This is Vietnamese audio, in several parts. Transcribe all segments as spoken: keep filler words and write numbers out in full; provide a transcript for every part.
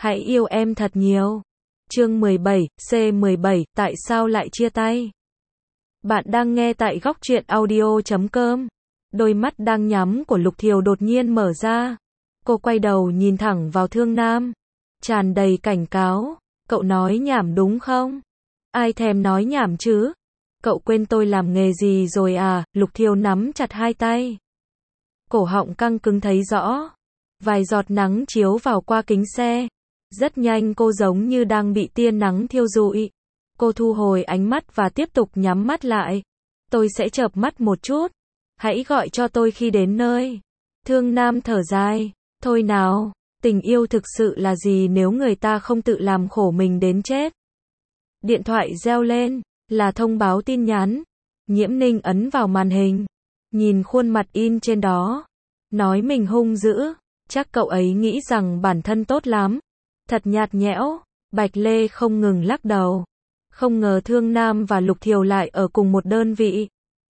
Hãy yêu em thật nhiều. Chương mười bảy, C mười bảy, tại sao lại chia tay? Bạn đang nghe tại góc truyện audio chấm com. Đôi mắt đang nhắm của Lục Thiều đột nhiên mở ra. Cô quay đầu nhìn thẳng vào Thương Nam, tràn đầy cảnh cáo. Cậu nói nhảm đúng không? Ai thèm nói nhảm chứ? Cậu quên tôi làm nghề gì rồi à? Lục Thiều nắm chặt hai tay. Cổ họng căng cứng thấy rõ. Vài giọt nắng chiếu vào qua kính xe. Rất nhanh cô giống như đang bị tia nắng thiêu rụi. Cô thu hồi ánh mắt và tiếp tục nhắm mắt lại. Tôi sẽ chợp mắt một chút. Hãy gọi cho tôi khi đến nơi. Thương Nam thở dài. Thôi nào, tình yêu thực sự là gì nếu người ta không tự làm khổ mình đến chết? Điện thoại reo lên, là thông báo tin nhắn. Nhiễm Ninh ấn vào màn hình. Nhìn khuôn mặt in trên đó. Nói mình hung dữ. Chắc cậu ấy nghĩ rằng bản thân tốt lắm. Thật nhạt nhẽo. Bạch Lê không ngừng lắc đầu. Không ngờ Thương Nam và Lục Thiều lại ở cùng một đơn vị.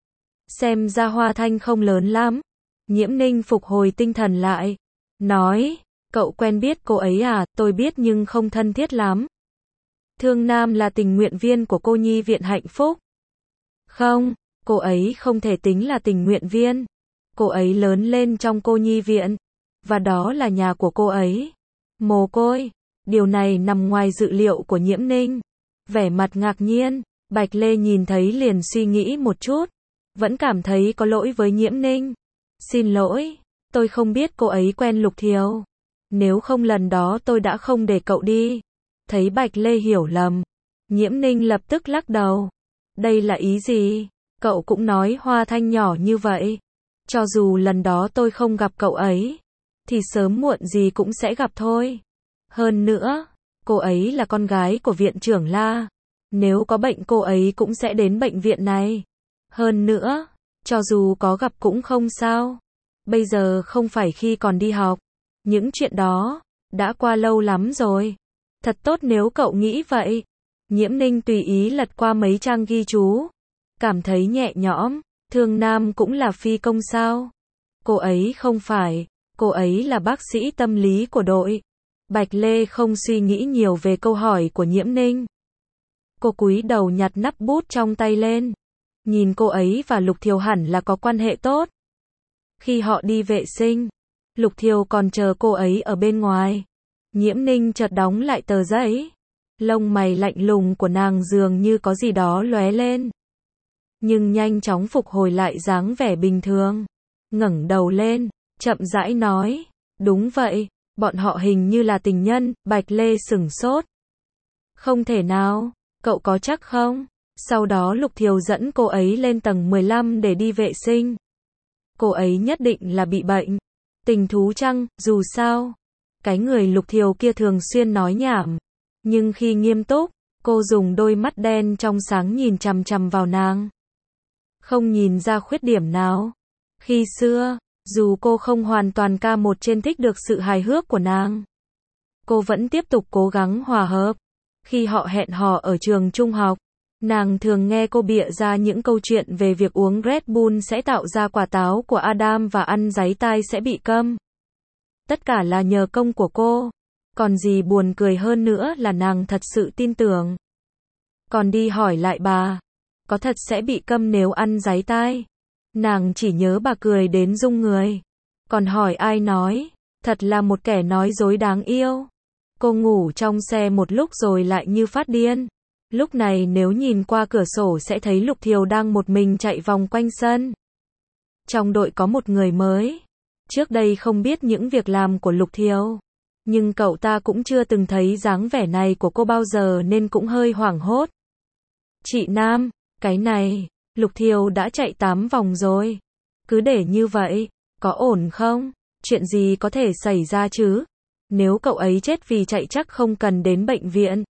Xem ra Hoa Thanh không lớn lắm. Nhiễm Ninh phục hồi tinh thần lại. Nói, cậu quen biết cô ấy à? Tôi biết nhưng không thân thiết lắm. Thương Nam là tình nguyện viên của cô nhi viện hạnh phúc. Không, cô ấy không thể tính là tình nguyện viên. Cô ấy lớn lên trong cô nhi viện. Và đó là nhà của cô ấy. Mồ côi. Điều này nằm ngoài dự liệu của Nhiễm Ninh. Vẻ mặt ngạc nhiên, Bạch Lê nhìn thấy liền suy nghĩ một chút. Vẫn cảm thấy có lỗi với Nhiễm Ninh. Xin lỗi, tôi không biết cô ấy quen Lục Thiều. Nếu không lần đó tôi đã không để cậu đi. Thấy Bạch Lê hiểu lầm. Nhiễm Ninh lập tức lắc đầu. Đây là ý gì? Cậu cũng nói Hoa Thanh nhỏ như vậy. Cho dù lần đó tôi không gặp cậu ấy, thì sớm muộn gì cũng sẽ gặp thôi. Hơn nữa, cô ấy là con gái của viện trưởng La. Nếu có bệnh cô ấy cũng sẽ đến bệnh viện này. Hơn nữa, cho dù có gặp cũng không sao. Bây giờ không phải khi còn đi học. Những chuyện đó, đã qua lâu lắm rồi. Thật tốt nếu cậu nghĩ vậy. Nhiễm Ninh tùy ý lật qua mấy trang ghi chú. Cảm thấy nhẹ nhõm. Thương Nam cũng là phi công sao? Cô ấy không phải. Cô ấy là bác sĩ tâm lý của đội. Bạch Lê không suy nghĩ nhiều về câu hỏi của Nhiễm Ninh. Cô cúi đầu nhặt nắp bút trong tay lên. Nhìn cô ấy và Lục Thiều hẳn là có quan hệ tốt. Khi họ đi vệ sinh, Lục Thiều còn chờ cô ấy ở bên ngoài. Nhiễm Ninh chợt đóng lại tờ giấy. Lông mày lạnh lùng của nàng dường như có gì đó lóe lên. Nhưng nhanh chóng phục hồi lại dáng vẻ bình thường. Ngẩng đầu lên, chậm rãi nói. Đúng vậy, bọn họ hình như là tình nhân. Bạch Lê sửng sốt. Không thể nào, cậu có chắc không? Sau đó Lục Thiều dẫn cô ấy lên tầng mười lăm để đi vệ sinh. Cô ấy nhất định là bị bệnh. Tình thú chăng? Dù sao, cái người Lục Thiều kia thường xuyên nói nhảm. Nhưng khi nghiêm túc, cô dùng đôi mắt đen trong sáng nhìn chằm chằm vào nàng. Không nhìn ra khuyết điểm nào. Khi xưa, dù cô không hoàn toàn ca một trên thích được sự hài hước của nàng, cô vẫn tiếp tục cố gắng hòa hợp. Khi họ hẹn hò ở trường trung học, nàng thường nghe cô bịa ra những câu chuyện về việc uống Red Bull sẽ tạo ra quả táo của Adam và ăn giấy tai sẽ bị câm. Tất cả là nhờ công của cô. Còn gì buồn cười hơn nữa là nàng thật sự tin tưởng. Còn đi hỏi lại bà, có thật sẽ bị câm nếu ăn giấy tai? Nàng chỉ nhớ bà cười đến rung người. Còn hỏi ai nói, thật là một kẻ nói dối đáng yêu. Cô ngủ trong xe một lúc rồi lại như phát điên. Lúc này nếu nhìn qua cửa sổ sẽ thấy Lục Thiều đang một mình chạy vòng quanh sân. Trong đội có một người mới. Trước đây không biết những việc làm của Lục Thiều. Nhưng cậu ta cũng chưa từng thấy dáng vẻ này của cô bao giờ nên cũng hơi hoảng hốt. Chị Nam, cái này, Lục Thiều đã chạy tám vòng rồi. Cứ để như vậy, có ổn không? Chuyện gì có thể xảy ra chứ? Nếu cậu ấy chết vì chạy chắc không cần đến bệnh viện.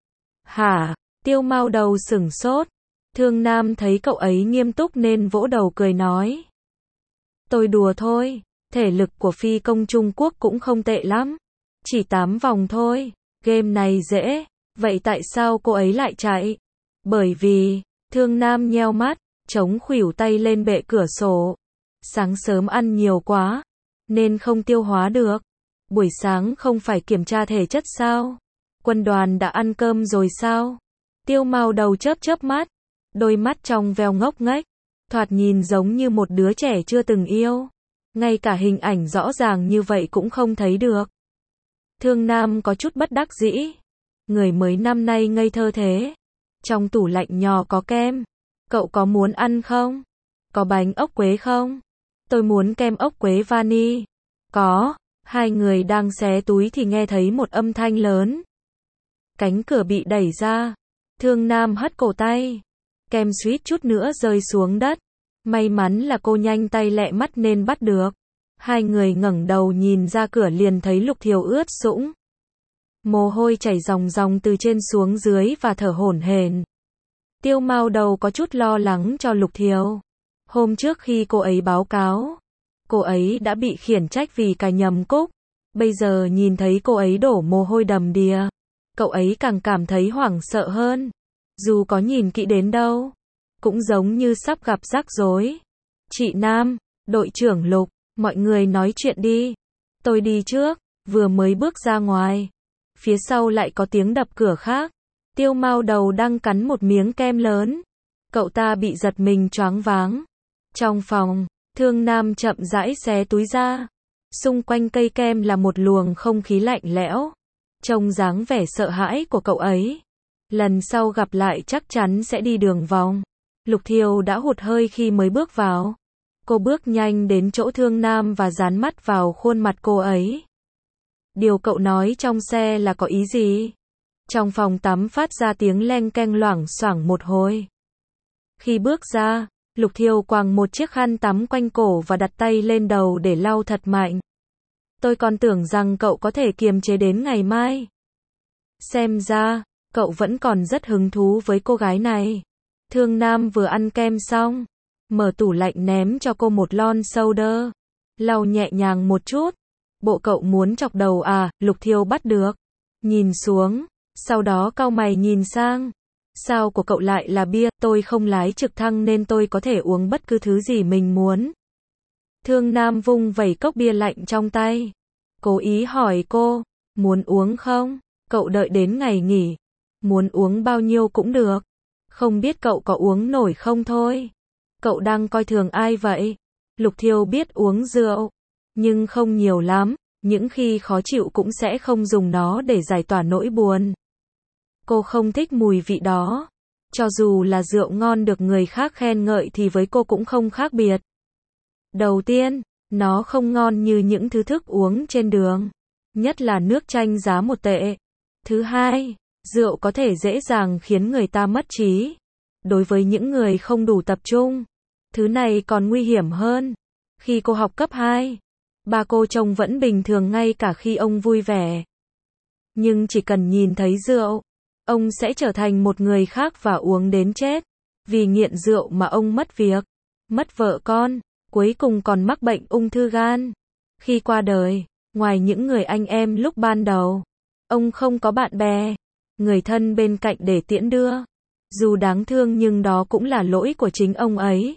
Hả? Tiêu Mao đầu sửng sốt. Thương Nam thấy cậu ấy nghiêm túc nên vỗ đầu cười nói. Tôi đùa thôi, thể lực của phi công Trung Quốc cũng không tệ lắm. Chỉ tám vòng thôi, game này dễ. Vậy tại sao cô ấy lại chạy? Bởi vì, Thương Nam nheo mắt, chống khuỷu tay lên bệ cửa sổ. Sáng sớm ăn nhiều quá, nên không tiêu hóa được. Buổi sáng không phải kiểm tra thể chất sao? Quân đoàn đã ăn cơm rồi sao? Tiêu Mao Đầu chớp chớp mắt, đôi mắt trong veo ngốc nghếch, thoạt nhìn giống như một đứa trẻ chưa từng yêu. Ngay cả hình ảnh rõ ràng như vậy cũng không thấy được. Thương Nam có chút bất đắc dĩ. Người mới năm nay ngây thơ thế. Trong tủ lạnh nhỏ có kem. Cậu có muốn ăn không? Có bánh ốc quế không? Tôi muốn kem ốc quế vani. Có. Hai người đang xé túi thì nghe thấy một âm thanh lớn. Cánh cửa bị đẩy ra. Thương Nam hất cổ tay. Kem suýt chút nữa rơi xuống đất. May mắn là cô nhanh tay lẹ mắt nên bắt được. Hai người ngẩng đầu nhìn ra cửa liền thấy Lục Thiều ướt sũng. Mồ hôi chảy ròng ròng từ trên xuống dưới và thở hổn hển. Tiêu Mao Đầu có chút lo lắng cho Lục Thiều. Hôm trước khi cô ấy báo cáo, cô ấy đã bị khiển trách vì cài nhầm cúc. Bây giờ nhìn thấy cô ấy đổ mồ hôi đầm đìa, cậu ấy càng cảm thấy hoảng sợ hơn. Dù có nhìn kỹ đến đâu, cũng giống như sắp gặp rắc rối. Chị Nam, đội trưởng Lục, mọi người nói chuyện đi. Tôi đi trước. Vừa mới bước ra ngoài, phía sau lại có tiếng đập cửa khác. Tiêu Mao Đầu đang cắn một miếng kem lớn. Cậu ta bị giật mình choáng váng. Trong phòng, Thương Nam chậm rãi xé túi ra. Xung quanh cây kem là một luồng không khí lạnh lẽo. Trông dáng vẻ sợ hãi của cậu ấy. Lần sau gặp lại chắc chắn sẽ đi đường vòng. Lục Thiều đã hụt hơi khi mới bước vào. Cô bước nhanh đến chỗ Thương Nam và dán mắt vào khuôn mặt cô ấy. Điều cậu nói trong xe là có ý gì? Trong phòng tắm phát ra tiếng leng keng loảng xoảng một hồi. Khi bước ra, Lục Thiều quàng một chiếc khăn tắm quanh cổ và đặt tay lên đầu để lau thật mạnh. Tôi còn tưởng rằng cậu có thể kiềm chế đến ngày mai. Xem ra, cậu vẫn còn rất hứng thú với cô gái này. Thương Nam vừa ăn kem xong, mở tủ lạnh ném cho cô một lon soda. Lau nhẹ nhàng một chút. Bộ cậu muốn chọc đầu à? Lục Thiều bắt được. Nhìn xuống, sau đó cau mày nhìn sang. Sao của cậu lại là bia? Tôi không lái trực thăng nên tôi có thể uống bất cứ thứ gì mình muốn. Thương Nam vung vẩy cốc bia lạnh trong tay. Cố ý hỏi cô, muốn uống không? Cậu đợi đến ngày nghỉ. Muốn uống bao nhiêu cũng được. Không biết cậu có uống nổi không thôi. Cậu đang coi thường ai vậy? Lục Thiều biết uống rượu, nhưng không nhiều lắm. Những khi khó chịu cũng sẽ không dùng nó để giải tỏa nỗi buồn. Cô không thích mùi vị đó. Cho dù là rượu ngon được người khác khen ngợi thì với cô cũng không khác biệt. Đầu tiên, nó không ngon như những thứ thức uống trên đường. Nhất là nước chanh giá một tệ. Thứ hai, rượu có thể dễ dàng khiến người ta mất trí. Đối với những người không đủ tập trung, thứ này còn nguy hiểm hơn. Khi cô học cấp hai, ba cô trông vẫn bình thường ngay cả khi ông vui vẻ. Nhưng chỉ cần nhìn thấy rượu, ông sẽ trở thành một người khác và uống đến chết. Vì nghiện rượu mà ông mất việc, mất vợ con, cuối cùng còn mắc bệnh ung thư gan. Khi qua đời, ngoài những người anh em lúc ban đầu, ông không có bạn bè, người thân bên cạnh để tiễn đưa. Dù đáng thương nhưng đó cũng là lỗi của chính ông ấy.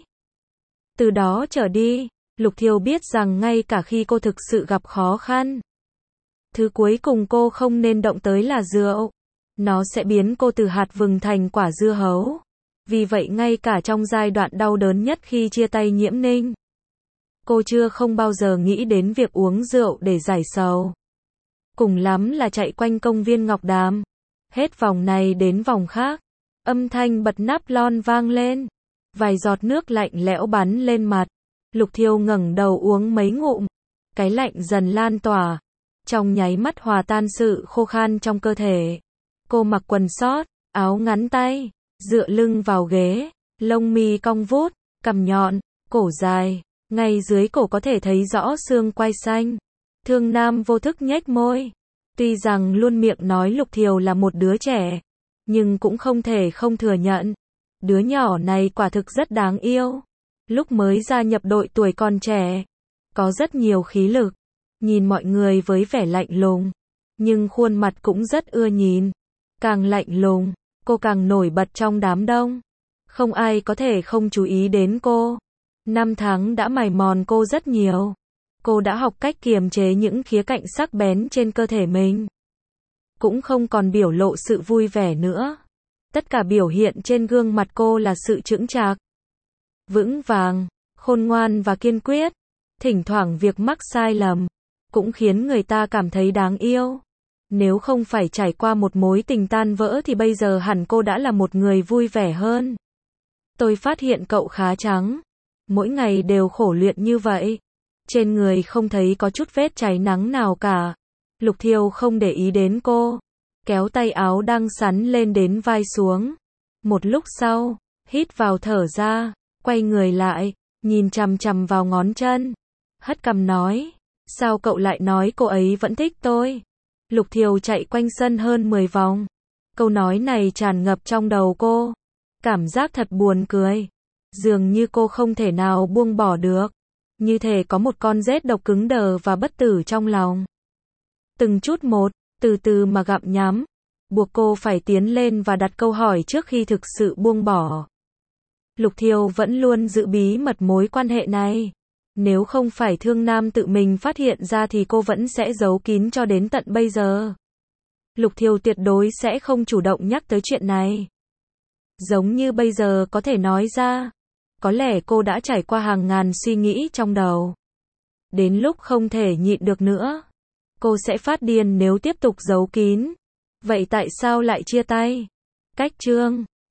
Từ đó trở đi, Lục Thiều biết rằng ngay cả khi cô thực sự gặp khó khăn, thứ cuối cùng cô không nên động tới là rượu. Nó sẽ biến cô từ hạt vừng thành quả dưa hấu. Vì vậy ngay cả trong giai đoạn đau đớn nhất khi chia tay Nhiễm Ninh, cô chưa không bao giờ nghĩ đến việc uống rượu để giải sầu. Cùng lắm là chạy quanh công viên Ngọc Đàm. Hết vòng này đến vòng khác. Âm thanh bật nắp lon vang lên. Vài giọt nước lạnh lẽo bắn lên mặt. Lục Thiều ngẩng đầu uống mấy ngụm. Cái lạnh dần lan tỏa. Trong nháy mắt hòa tan sự khô khan trong cơ thể. Cô mặc quần sót, áo ngắn tay, dựa lưng vào ghế, lông mi cong vút, cằm nhọn, cổ dài, ngay dưới cổ có thể thấy rõ xương quai xanh. Thương Nam vô thức nhếch môi. Tuy rằng luôn miệng nói Lục Thiều là một đứa trẻ, nhưng cũng không thể không thừa nhận. Đứa nhỏ này quả thực rất đáng yêu. Lúc mới gia nhập đội tuổi còn trẻ, có rất nhiều khí lực, nhìn mọi người với vẻ lạnh lùng, nhưng khuôn mặt cũng rất ưa nhìn. Càng lạnh lùng, cô càng nổi bật trong đám đông. Không ai có thể không chú ý đến cô. Năm tháng đã mài mòn cô rất nhiều. Cô đã học cách kiềm chế những khía cạnh sắc bén trên cơ thể mình. Cũng không còn biểu lộ sự vui vẻ nữa. Tất cả biểu hiện trên gương mặt cô là sự chững chạc, vững vàng, khôn ngoan và kiên quyết. Thỉnh thoảng việc mắc sai lầm cũng khiến người ta cảm thấy đáng yêu. Nếu không phải trải qua một mối tình tan vỡ thì bây giờ hẳn cô đã là một người vui vẻ hơn. Tôi phát hiện cậu khá trắng. Mỗi ngày đều khổ luyện như vậy. Trên người không thấy có chút vết cháy nắng nào cả. Lục Thiều không để ý đến cô. Kéo tay áo đang sắn lên đến vai xuống. Một lúc sau, hít vào thở ra, quay người lại, nhìn chằm chằm vào ngón chân. Hất cằm nói, sao cậu lại nói cô ấy vẫn thích tôi? Lục Thiều chạy quanh sân hơn mười vòng. Câu nói này tràn ngập trong đầu cô. Cảm giác thật buồn cười. Dường như cô không thể nào buông bỏ được. Như thể có một con rết độc cứng đờ và bất tử trong lòng. Từng chút một, từ từ mà gặm nhắm. Buộc cô phải tiến lên và đặt câu hỏi trước khi thực sự buông bỏ. Lục Thiều vẫn luôn giữ bí mật mối quan hệ này. Nếu không phải Thương Nam tự mình phát hiện ra thì cô vẫn sẽ giấu kín cho đến tận bây giờ. Lục Thiều tuyệt đối sẽ không chủ động nhắc tới chuyện này. Giống như bây giờ có thể nói ra. Có lẽ cô đã trải qua hàng ngàn suy nghĩ trong đầu. Đến lúc không thể nhịn được nữa. Cô sẽ phát điên nếu tiếp tục giấu kín. Vậy tại sao lại chia tay? Cách chương